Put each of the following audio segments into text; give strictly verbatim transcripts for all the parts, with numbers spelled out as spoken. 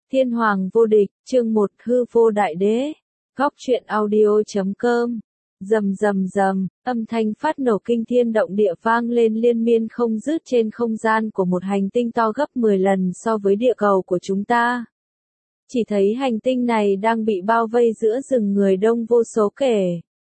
Thiên Hoàng vô địch, chương một hư vô đại đế. Góc truyện audio chấm com. Rầm rầm rầm, âm thanh phát nổ kinh thiên động địa vang lên liên miên không dứt trên không gian của một hành tinh to gấp mười lần so với địa cầu của chúng ta. Chỉ thấy hành tinh này đang bị bao vây giữa rừng người đông vô số kể.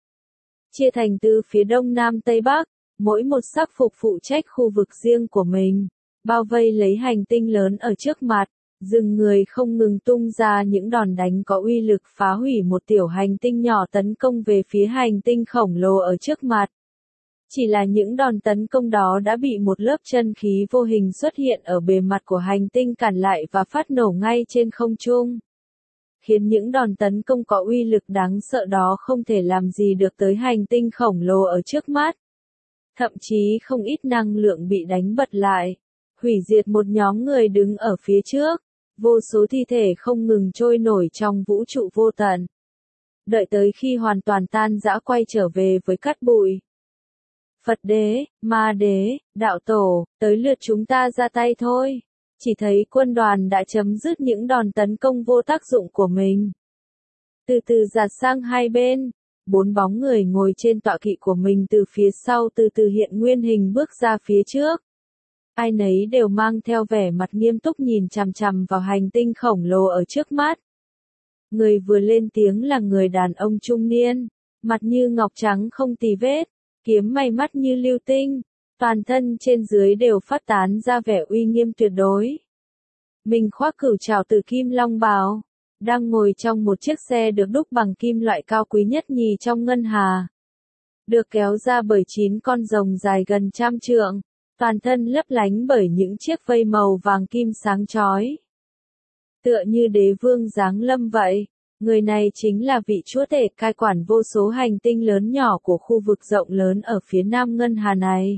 Chia thành từ phía đông nam tây bắc, mỗi một sắc phục phụ trách khu vực riêng của mình, bao vây lấy hành tinh lớn ở trước mặt. Rừng người không ngừng tung ra những đòn đánh có uy lực phá hủy một tiểu hành tinh nhỏ tấn công về phía hành tinh khổng lồ ở trước mặt. Chỉ là những đòn tấn công đó đã bị một lớp chân khí vô hình xuất hiện ở bề mặt của hành tinh cản lại và phát nổ ngay trên không trung. Khiến những đòn tấn công có uy lực đáng sợ đó không thể làm gì được tới hành tinh khổng lồ ở trước mắt. Thậm chí không ít năng lượng bị đánh bật lại, hủy diệt một nhóm người đứng ở phía trước. Vô số thi thể không ngừng trôi nổi trong vũ trụ vô tận. Đợi tới khi hoàn toàn tan rã quay trở về với cát bụi. Phật đế, ma đế, đạo tổ, tới lượt chúng ta ra tay thôi. Chỉ thấy quân đoàn đã chấm dứt những đòn tấn công vô tác dụng của mình. Từ từ giạt sang hai bên, bốn bóng người ngồi trên tọa kỵ của mình từ phía sau từ từ hiện nguyên hình bước ra phía trước. Ai nấy đều mang theo vẻ mặt nghiêm túc nhìn chằm chằm vào hành tinh khổng lồ ở trước mắt. Người vừa lên tiếng là người đàn ông trung niên, mặt như ngọc trắng không tì vết, kiếm may mắt như lưu tinh, toàn thân trên dưới đều phát tán ra vẻ uy nghiêm tuyệt đối. Mình khoác cửu trảo từ kim long bào, đang ngồi trong một chiếc xe được đúc bằng kim loại cao quý nhất nhì trong ngân hà. Được kéo ra bởi chín con rồng dài gần trăm trượng. Toàn thân lấp lánh bởi những chiếc vây màu vàng kim sáng chói. Tựa như đế vương giáng lâm vậy, người này chính là vị chúa tể cai quản vô số hành tinh lớn nhỏ của khu vực rộng lớn ở phía nam ngân hà này.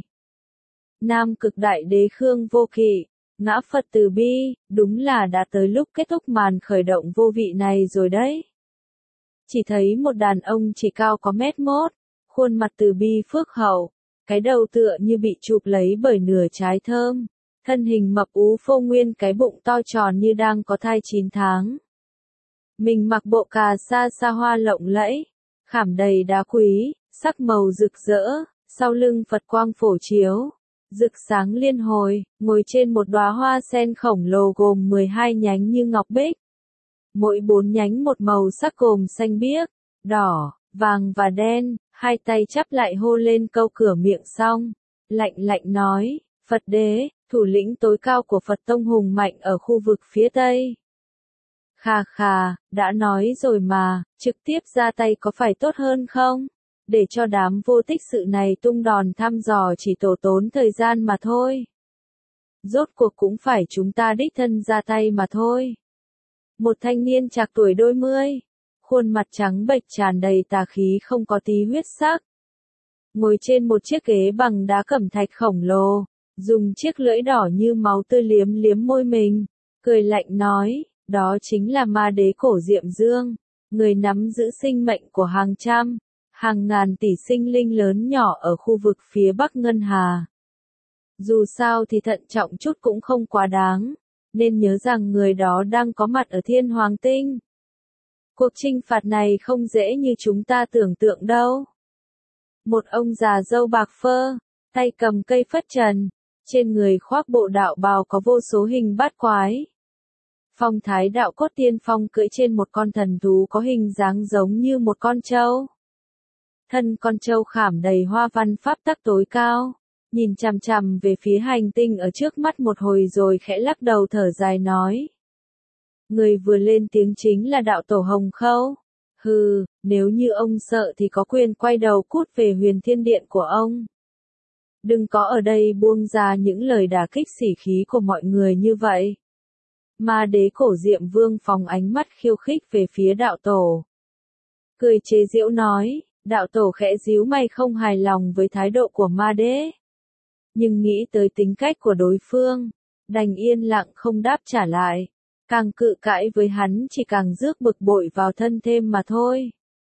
Nam cực đại đế Khương Vô Kỵ, ngã Phật từ bi, đúng là đã tới lúc kết thúc màn khởi động vô vị này rồi đấy. Chỉ thấy một đàn ông chỉ cao có mét mốt, khuôn mặt từ bi phước hậu. Cái đầu tựa như bị chụp lấy bởi nửa trái thơm, thân hình mập ú phô nguyên cái bụng to tròn như đang có thai chín tháng. Mình mặc bộ cà sa sa hoa lộng lẫy, khảm đầy đá quý, sắc màu rực rỡ, sau lưng Phật quang phổ chiếu, rực sáng liên hồi, ngồi trên một đóa hoa sen khổng lồ gồm mười hai nhánh như ngọc bích. Mỗi bốn nhánh một màu sắc gồm xanh biếc, đỏ, vàng và đen. Hai tay chắp lại hô lên câu cửa miệng xong, lạnh lạnh nói, Phật đế, thủ lĩnh tối cao của Phật tông hùng mạnh ở khu vực phía Tây. Khà khà, đã nói rồi mà, trực tiếp ra tay có phải tốt hơn không? Để cho đám vô tích sự này tung đòn thăm dò chỉ tổ tốn thời gian mà thôi. Rốt cuộc cũng phải chúng ta đích thân ra tay mà thôi. Một thanh niên trạc tuổi đôi mươi. Khuôn mặt trắng bệch tràn đầy tà khí không có tí huyết sắc. Ngồi trên một chiếc ghế bằng đá cẩm thạch khổng lồ, dùng chiếc lưỡi đỏ như máu tươi liếm liếm môi mình, cười lạnh nói, đó chính là ma đế cổ Diệm Dương, người nắm giữ sinh mệnh của hàng trăm, hàng ngàn tỷ sinh linh lớn nhỏ ở khu vực phía Bắc Ngân Hà. Dù sao thì thận trọng chút cũng không quá đáng, nên nhớ rằng người đó đang có mặt ở Thiên Hoàng Tinh. Cuộc chinh phạt này không dễ như chúng ta tưởng tượng đâu. Một ông già râu bạc phơ, tay cầm cây phất trần, trên người khoác bộ đạo bào có vô số hình bát quái. Phong thái đạo cốt tiên phong cưỡi trên một con thần thú có hình dáng giống như một con trâu. Thân con trâu khảm đầy hoa văn pháp tắc tối cao, nhìn chằm chằm về phía hành tinh ở trước mắt một hồi rồi khẽ lắc đầu thở dài nói. Người vừa lên tiếng chính là đạo tổ Hồng Khâu. Hừ, nếu như ông sợ thì có quyền quay đầu cút về Huyền Thiên Điện của ông. Đừng có ở đây buông ra những lời đả kích sỉ khí của mọi người như vậy. Ma đế cổ Diệm Vương phóng ánh mắt khiêu khích về phía đạo tổ. Cười chế giễu nói, đạo tổ khẽ díu mày không hài lòng với thái độ của ma đế. Nhưng nghĩ tới tính cách của đối phương, đành yên lặng không đáp trả lại. Càng cự cãi với hắn chỉ càng rước bực bội vào thân thêm mà thôi.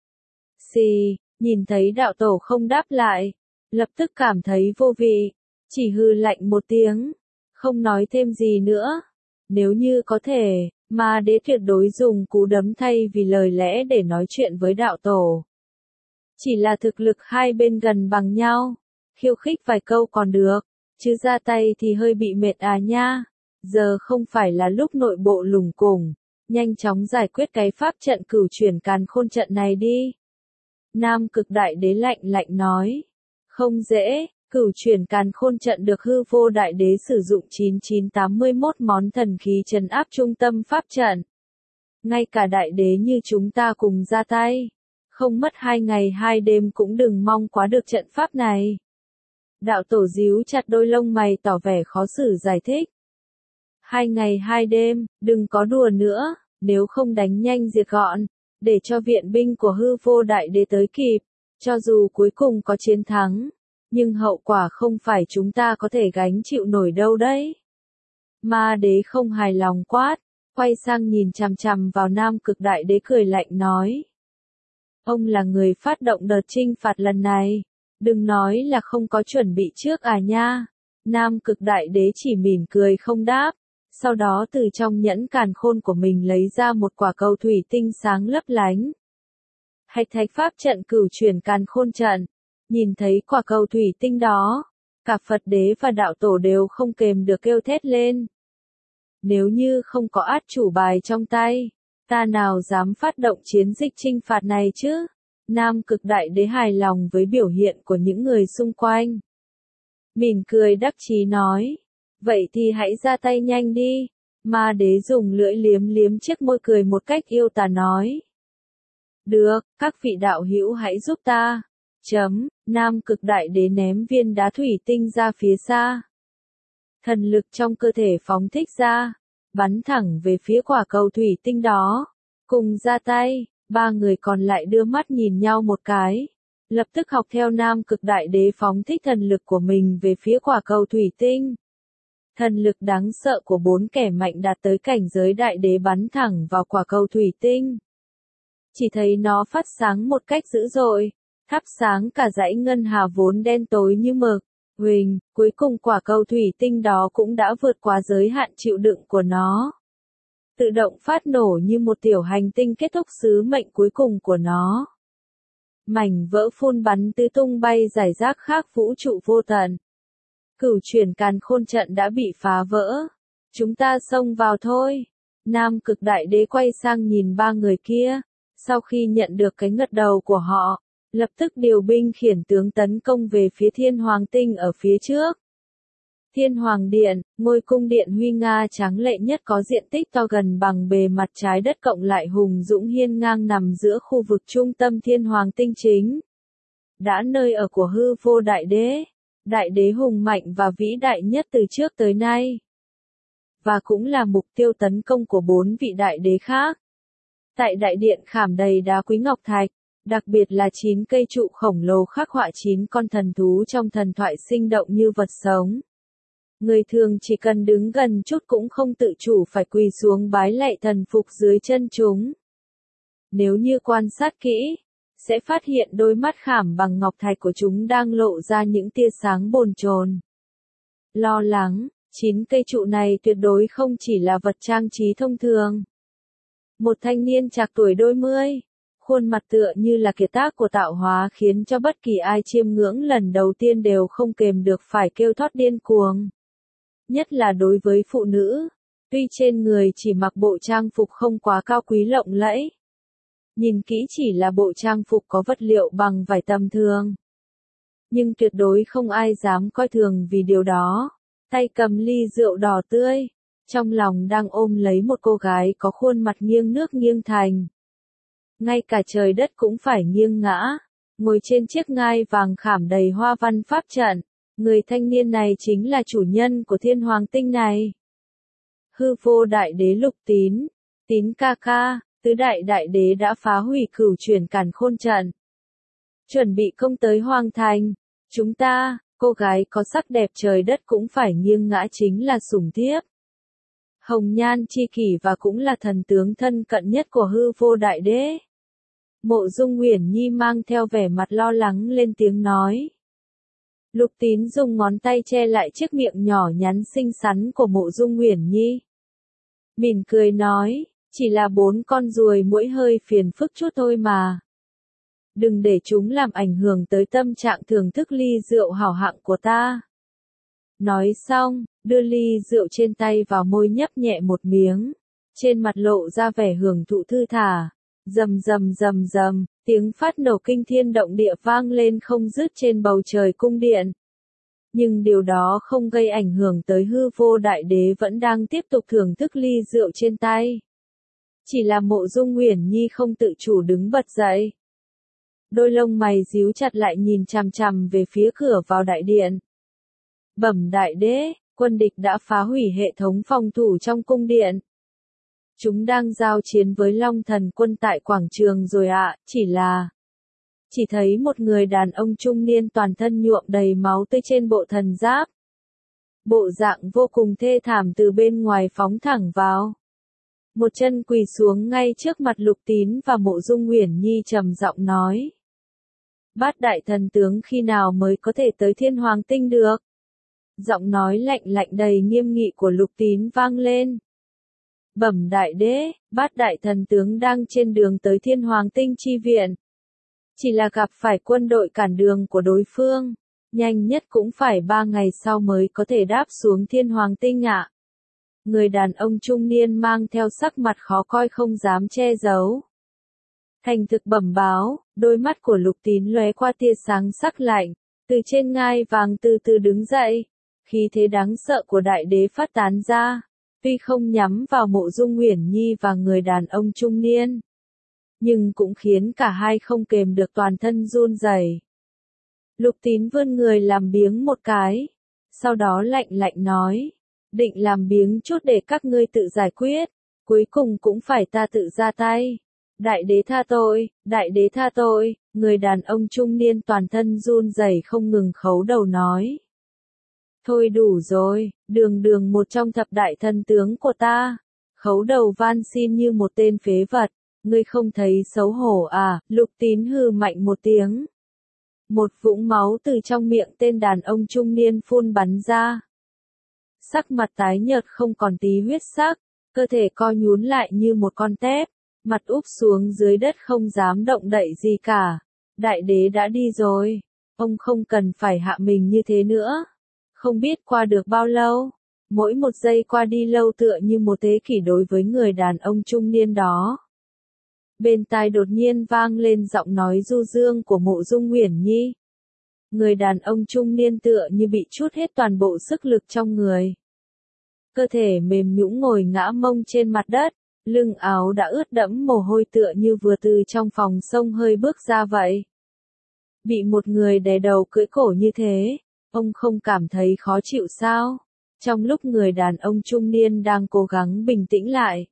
Xì, nhìn thấy đạo tổ không đáp lại, lập tức cảm thấy vô vị, chỉ hừ lạnh một tiếng, không nói thêm gì nữa. Nếu như có thể, Ma đế tuyệt đối dùng cú đấm thay vì lời lẽ để nói chuyện với đạo tổ. Chỉ là thực lực hai bên gần bằng nhau, khiêu khích vài câu còn được, chứ ra tay thì hơi bị mệt à nha. Giờ không phải là lúc nội bộ lùng củng, nhanh chóng giải quyết cái pháp trận cửu chuyển càn khôn trận này đi. Nam Cực Đại Đế lạnh lạnh nói, không dễ, cửu chuyển càn khôn trận được Hư Vô Đại Đế sử dụng chín chín tám mươi mốt món thần khí trấn áp trung tâm pháp trận. Ngay cả đại đế như chúng ta cùng ra tay, không mất hai ngày hai đêm cũng đừng mong quá được trận pháp này. Đạo tổ díu chặt đôi lông mày tỏ vẻ khó xử giải thích. Hai ngày hai đêm, đừng có đùa nữa, nếu không đánh nhanh diệt gọn, để cho viện binh của Hư Vô Đại Đế tới kịp, cho dù cuối cùng có chiến thắng, nhưng hậu quả không phải chúng ta có thể gánh chịu nổi đâu đấy. Ma đế không hài lòng quát, quay sang nhìn chằm chằm vào Nam Cực Đại Đế cười lạnh nói. Ông là người phát động đợt trinh phạt lần này, đừng nói là không có chuẩn bị trước à nha. Nam Cực Đại Đế chỉ mỉm cười không đáp, sau đó từ trong nhẫn càn khôn của mình lấy ra một quả cầu thủy tinh sáng lấp lánh. Hạch thạch pháp trận cửu chuyển càn khôn trận, nhìn thấy quả cầu thủy tinh đó, cả Phật đế và đạo tổ đều không kềm được kêu thét lên. Nếu như không có át chủ bài trong tay, ta nào dám phát động chiến dịch trinh phạt này chứ? Nam Cực Đại Đế hài lòng với biểu hiện của những người xung quanh. Mỉm cười đắc chí nói, vậy thì hãy ra tay nhanh đi. Ma đế dùng lưỡi liếm liếm chiếc môi cười một cách yêu tà nói. Được, các vị đạo hữu hãy giúp ta. Chấm, Nam Cực Đại Đế ném viên đá thủy tinh ra phía xa. Thần lực trong cơ thể phóng thích ra, bắn thẳng về phía quả cầu thủy tinh đó. Cùng ra tay, ba người còn lại đưa mắt nhìn nhau một cái. Lập tức học theo Nam Cực Đại Đế phóng thích thần lực của mình về phía quả cầu thủy tinh. Thần lực đáng sợ của bốn kẻ mạnh đạt tới cảnh giới đại đế bắn thẳng vào quả cầu thủy tinh. Chỉ thấy nó phát sáng một cách dữ dội, thắp sáng cả dãy ngân hà vốn đen tối như mực. Huỳnh, cuối cùng quả cầu thủy tinh đó cũng đã vượt qua giới hạn chịu đựng của nó. Tự động phát nổ như một tiểu hành tinh kết thúc sứ mệnh cuối cùng của nó. Mảnh vỡ phun bắn tứ tung bay rải rác khác vũ trụ vô tận. Cửu chuyển càn khôn trận đã bị phá vỡ. Chúng ta xông vào thôi. Nam Cực Đại Đế quay sang nhìn ba người kia. Sau khi nhận được cái ngật đầu của họ, lập tức điều binh khiển tướng tấn công về phía Thiên Hoàng Tinh ở phía trước. Thiên Hoàng Điện, ngôi cung điện huy nga tráng lệ nhất có diện tích to gần bằng bề mặt trái đất cộng lại hùng dũng hiên ngang nằm giữa khu vực trung tâm Thiên Hoàng Tinh chính. Đã nơi ở của Hư Vô Đại Đế, đại đế hùng mạnh và vĩ đại nhất từ trước tới nay. Và cũng là mục tiêu tấn công của bốn vị đại đế khác. Tại đại điện khảm đầy đá quý ngọc thạch, đặc biệt là chín cây trụ khổng lồ khắc họa chín con thần thú trong thần thoại sinh động như vật sống. Người thường chỉ cần đứng gần chút cũng không tự chủ phải quỳ xuống bái lạy thần phục dưới chân chúng. Nếu như quan sát kỹ, sẽ phát hiện đôi mắt khảm bằng ngọc thạch của chúng đang lộ ra những tia sáng bồn chồn. Lo lắng, chín cây trụ này tuyệt đối không chỉ là vật trang trí thông thường. Một thanh niên trạc tuổi đôi mươi, khuôn mặt tựa như là kiệt tác của tạo hóa khiến cho bất kỳ ai chiêm ngưỡng lần đầu tiên đều không kềm được phải kêu thót điên cuồng. Nhất là đối với phụ nữ, tuy trên người chỉ mặc bộ trang phục không quá cao quý lộng lẫy. Nhìn kỹ chỉ là bộ trang phục có vật liệu bằng vải tầm thường. Nhưng tuyệt đối không ai dám coi thường vì điều đó. Tay cầm ly rượu đỏ tươi, trong lòng đang ôm lấy một cô gái có khuôn mặt nghiêng nước nghiêng thành. Ngay cả trời đất cũng phải nghiêng ngã, ngồi trên chiếc ngai vàng khảm đầy hoa văn pháp trận. Người thanh niên này chính là chủ nhân của Thiên Hoàng Tinh này. Hư Vô Đại Đế Lục Tín, Tín ca ca, tứ đại đại đế đã phá hủy cửu chuyển càn khôn trận. Chuẩn bị công tới Hoàng Thành, chúng ta, cô gái có sắc đẹp trời đất cũng phải nghiêng ngã chính là sủng thiếp. Hồng nhan chi kỷ và cũng là thần tướng thân cận nhất của Hư Vô Đại Đế. Mộ Dung Uyển Nhi mang theo vẻ mặt lo lắng lên tiếng nói. Lục Tín dùng ngón tay che lại chiếc miệng nhỏ nhắn xinh xắn của Mộ Dung Uyển Nhi. Mỉm cười nói, chỉ là bốn con ruồi muỗi hơi phiền phức chút thôi mà. Đừng để chúng làm ảnh hưởng tới tâm trạng thưởng thức ly rượu hảo hạng của ta. Nói xong, đưa ly rượu trên tay vào môi nhấp nhẹ một miếng. Trên mặt lộ ra vẻ hưởng thụ thư thả. Rầm rầm rầm rầm, tiếng phát nổ kinh thiên động địa vang lên không dứt trên bầu trời cung điện. Nhưng điều đó không gây ảnh hưởng tới hư vô đại đế vẫn đang tiếp tục thưởng thức ly rượu trên tay. Chỉ là Mộ Dung Uyển Nhi không tự chủ đứng bật dậy. Đôi lông mày díu chặt lại nhìn chằm chằm về phía cửa vào đại điện. Bẩm đại đế, quân địch đã phá hủy hệ thống phòng thủ trong cung điện. Chúng đang giao chiến với Long Thần quân tại quảng trường rồi ạ, chỉ là... Chỉ thấy một người đàn ông trung niên toàn thân nhuộm đầy máu tươi trên bộ thần giáp. Bộ dạng vô cùng thê thảm từ bên ngoài phóng thẳng vào. Một chân quỳ xuống ngay trước mặt Lục Tín và Mộ Dung Uyển Nhi trầm giọng nói. Bát đại thần tướng khi nào mới có thể tới Thiên Hoàng Tinh được? Giọng nói lạnh lạnh đầy nghiêm nghị của Lục Tín vang lên. Bẩm đại đế, bát đại thần tướng đang trên đường tới Thiên Hoàng Tinh chi viện. Chỉ là gặp phải quân đội cản đường của đối phương, nhanh nhất cũng phải ba ngày sau mới có thể đáp xuống Thiên Hoàng Tinh ạ. Người đàn ông trung niên mang theo sắc mặt khó coi không dám che giấu. Thành thực bẩm báo, đôi mắt của Lục Tín lóe qua tia sáng sắc lạnh, từ trên ngai vàng từ từ đứng dậy, khí thế đáng sợ của đại đế phát tán ra, tuy không nhắm vào Mộ Dung Uyển Nhi và người đàn ông trung niên, nhưng cũng khiến cả hai không kềm được toàn thân run rẩy. Lục Tín vươn người làm biếng một cái, sau đó lạnh lạnh nói, định làm biếng chút để các ngươi tự giải quyết, cuối cùng cũng phải ta tự ra tay. Đại đế tha tôi, đại đế tha tôi, người đàn ông trung niên toàn thân run rẩy không ngừng khấu đầu nói. Thôi đủ rồi, đường đường một trong thập đại thần tướng của ta, khấu đầu van xin như một tên phế vật, ngươi không thấy xấu hổ à? Lục Tín hừ mạnh một tiếng. Một vũng máu từ trong miệng tên đàn ông trung niên phun bắn ra. Sắc mặt tái nhợt không còn tí huyết sắc, cơ thể co nhún lại như một con tép, mặt úp xuống dưới đất không dám động đậy gì cả. Đại đế đã đi rồi, ông không cần phải hạ mình như thế nữa. Không biết qua được bao lâu, mỗi một giây qua đi lâu tựa như một thế kỷ đối với người đàn ông trung niên đó. Bên tai đột nhiên vang lên giọng nói du dương của Mộ Dung Uyển Nhi. Người đàn ông trung niên tựa như bị trút hết toàn bộ sức lực trong người. Cơ thể mềm nhũn ngồi ngã mông trên mặt đất, lưng áo đã ướt đẫm mồ hôi tựa như vừa từ trong phòng xông hơi bước ra vậy. Bị một người đè đầu cưỡi cổ như thế, ông không cảm thấy khó chịu sao? Trong lúc người đàn ông trung niên đang cố gắng bình tĩnh lại,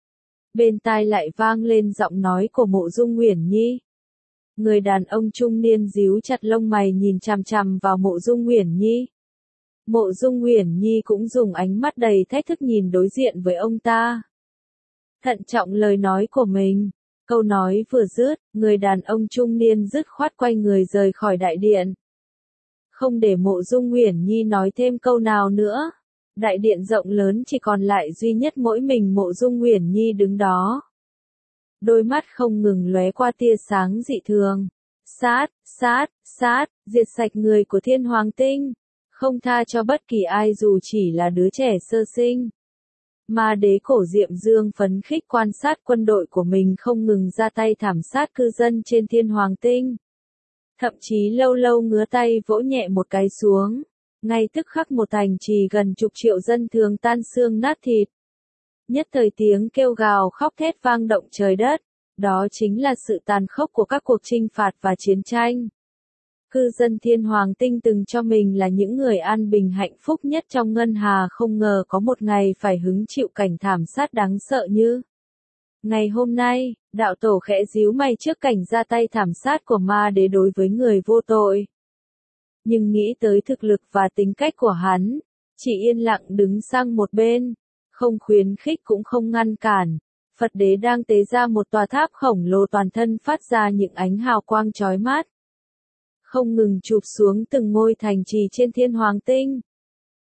bên tai lại vang lên giọng nói của Mộ Dung Uyển Nhi. Người đàn ông trung niên díu chặt lông mày nhìn chằm chằm vào Mộ Dung Uyển Nhi. Mộ Dung Uyển Nhi cũng dùng ánh mắt đầy thách thức nhìn đối diện với ông ta. Thận trọng lời nói của mình, câu nói vừa dứt, người đàn ông trung niên dứt khoát quay người rời khỏi đại điện. Không để Mộ Dung Uyển Nhi nói thêm câu nào nữa. Đại điện rộng lớn chỉ còn lại duy nhất mỗi mình Mộ Dung Uyển Nhi đứng đó. Đôi mắt không ngừng lóe qua tia sáng dị thường. Sát, sát, sát, diệt sạch người của Thiên Hoàng Tinh. Không tha cho bất kỳ ai dù chỉ là đứa trẻ sơ sinh. Ma đế Cổ Diệm Dương phấn khích quan sát quân đội của mình không ngừng ra tay thảm sát cư dân trên Thiên Hoàng Tinh. Thậm chí lâu lâu ngứa tay vỗ nhẹ một cái xuống. Ngay tức khắc một thành trì gần chục triệu dân thường tan xương nát thịt. Nhất thời tiếng kêu gào khóc thét vang động trời đất. Đó chính là sự tàn khốc của các cuộc chinh phạt và chiến tranh. Cư dân Thiên Hoàng Tinh từng cho mình là những người an bình hạnh phúc nhất trong ngân hà không ngờ có một ngày phải hứng chịu cảnh thảm sát đáng sợ như. Ngày hôm nay, đạo tổ khẽ díu mày trước cảnh ra tay thảm sát của ma đế đối với người vô tội. Nhưng nghĩ tới thực lực và tính cách của hắn, chỉ yên lặng đứng sang một bên, không khuyến khích cũng không ngăn cản. Phật đế đang tế ra một tòa tháp khổng lồ toàn thân phát ra những ánh hào quang chói mắt. Không ngừng chụp xuống từng ngôi thành trì trên Thiên Hoàng Tinh.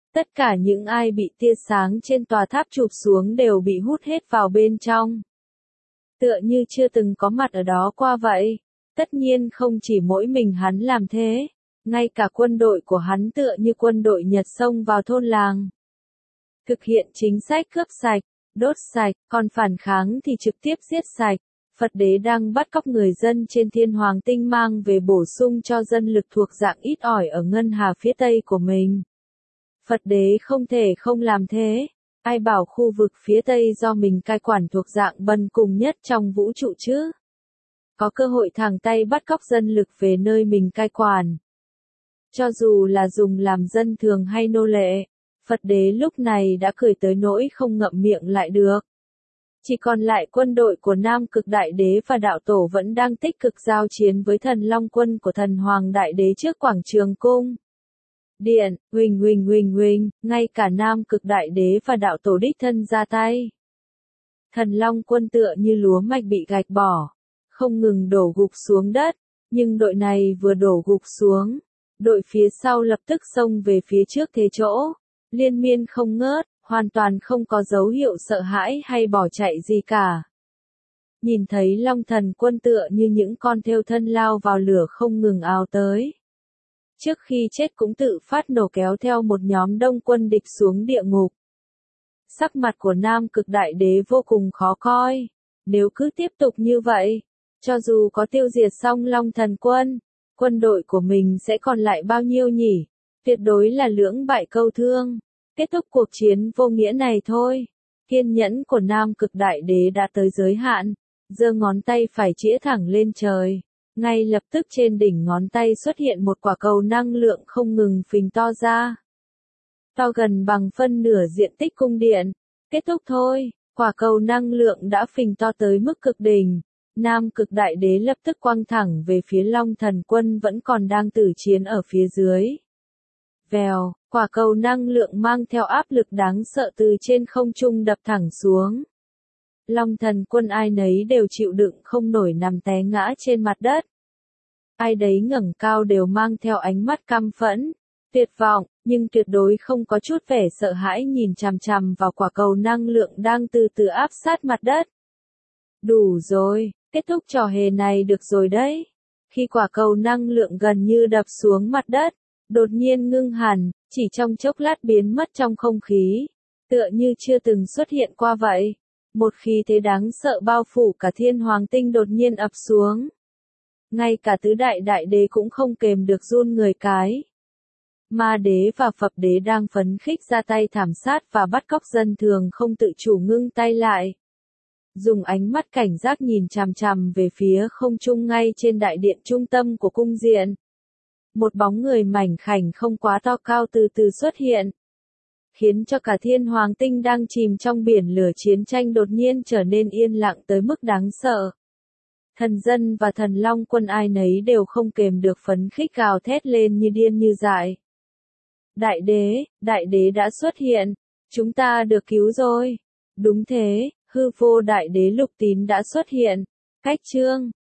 Tất cả những ai bị tia sáng trên tòa tháp chụp xuống đều bị hút hết vào bên trong. Tựa như chưa từng có mặt ở đó qua vậy. Tất nhiên không chỉ mỗi mình hắn làm thế, ngay cả quân đội của hắn tựa như quân đội Nhật xông vào thôn làng. Thực hiện chính sách cướp sạch, đốt sạch, còn phản kháng thì trực tiếp giết sạch. Phật đế đang bắt cóc người dân trên thiên hoàng tinh mang về bổ sung cho dân lực thuộc dạng ít ỏi ở ngân hà phía tây của mình. Phật đế không thể không làm thế. Ai bảo khu vực phía tây do mình cai quản thuộc dạng bần cùng nhất trong vũ trụ chứ? Có cơ hội thẳng tay bắt cóc dân lực về nơi mình cai quản. Cho dù là dùng làm dân thường hay nô lệ, Phật đế lúc này đã cười tới nỗi không ngậm miệng lại được. Chỉ còn lại quân đội của Nam Cực Đại Đế và Đạo Tổ vẫn đang tích cực giao chiến với thần Long quân của thần Hoàng Đại Đế trước quảng trường cung điện. Huỳnh huỳnh huỳnh huỳnh, ngay cả Nam Cực Đại Đế và Đạo Tổ đích thân ra tay. Thần Long quân tựa như lúa mạch bị gạch bỏ, không ngừng đổ gục xuống đất, nhưng đội này vừa đổ gục xuống, đội phía sau lập tức xông về phía trước thế chỗ, liên miên không ngớt, hoàn toàn không có dấu hiệu sợ hãi hay bỏ chạy gì cả. Nhìn thấy Long Thần quân tựa như những con thêu thân lao vào lửa không ngừng ào tới. Trước khi chết cũng tự phát nổ kéo theo một nhóm đông quân địch xuống địa ngục. Sắc mặt của Nam Cực Đại Đế vô cùng khó coi. Nếu cứ tiếp tục như vậy, cho dù có tiêu diệt xong Long Thần quân, quân đội của mình sẽ còn lại bao nhiêu nhỉ? Tuyệt đối là lưỡng bại câu thương. Kết thúc cuộc chiến vô nghĩa này thôi. Kiên nhẫn của Nam Cực Đại Đế đã tới giới hạn, giơ ngón tay phải chĩa thẳng lên trời. Ngay lập tức trên đỉnh ngón tay xuất hiện một quả cầu năng lượng không ngừng phình to ra. To gần bằng phân nửa diện tích cung điện. Kết thúc thôi, quả cầu năng lượng đã phình to tới mức cực đỉnh. Nam Cực Đại Đế lập tức quăng thẳng về phía Long Thần quân vẫn còn đang tử chiến ở phía dưới. Vèo, quả cầu năng lượng mang theo áp lực đáng sợ từ trên không trung đập thẳng xuống. Long Thần quân ai nấy đều chịu đựng không nổi nằm té ngã trên mặt đất. Ai đấy ngẩng cao đều mang theo ánh mắt căm phẫn, tuyệt vọng, nhưng tuyệt đối không có chút vẻ sợ hãi nhìn chằm chằm vào quả cầu năng lượng đang từ từ áp sát mặt đất. Đủ rồi, kết thúc trò hề này được rồi đấy. Khi quả cầu năng lượng gần như đập xuống mặt đất, đột nhiên ngưng hẳn, chỉ trong chốc lát biến mất trong không khí, tựa như chưa từng xuất hiện qua vậy. Một khí thế đáng sợ bao phủ cả thiên hoàng tinh đột nhiên ập xuống. Ngay cả tứ đại đại đế cũng không kềm được run người cái. Ma đế và Phật đế đang phấn khích ra tay thảm sát và bắt cóc dân thường không tự chủ ngưng tay lại. Dùng ánh mắt cảnh giác nhìn chằm chằm về phía không trung ngay trên đại điện trung tâm của cung điện. Một bóng người mảnh khảnh không quá to cao từ từ xuất hiện. Khiến cho cả thiên hoàng tinh đang chìm trong biển lửa chiến tranh đột nhiên trở nên yên lặng tới mức đáng sợ. Thần dân và thần long quân ai nấy đều không kềm được phấn khích gào thét lên như điên như dại. Đại đế, đại đế đã xuất hiện, chúng ta được cứu rồi. Đúng thế, hư vô đại đế Lục Tín đã xuất hiện. Cách chương